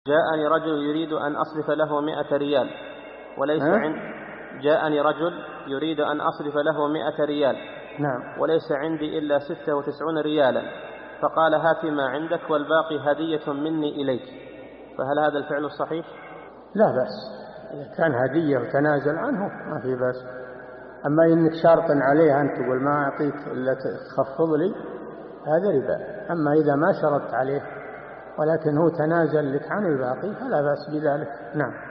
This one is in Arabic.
جاءني رجل يريد أن أصرف له 100 ريال وليس جاءني رجل يريد أن أصرف له 100 ريال. نعم. وليس عندي إلا 96 ريالا، فقال هات ما عندك والباقي هدية مني إليك، فهل هذا الفعل صحيح؟ لا بأس، إذا كان هدية وتنازل عنه ما في بأس. أما إنك شرط عليه أن تقول ما أعطيك إلا تخفض لي، هذا ربا. أما إذا ما شرطت عليه ولكن هو تنازل لك عن الباقي فلا بأس بذلك. نعم.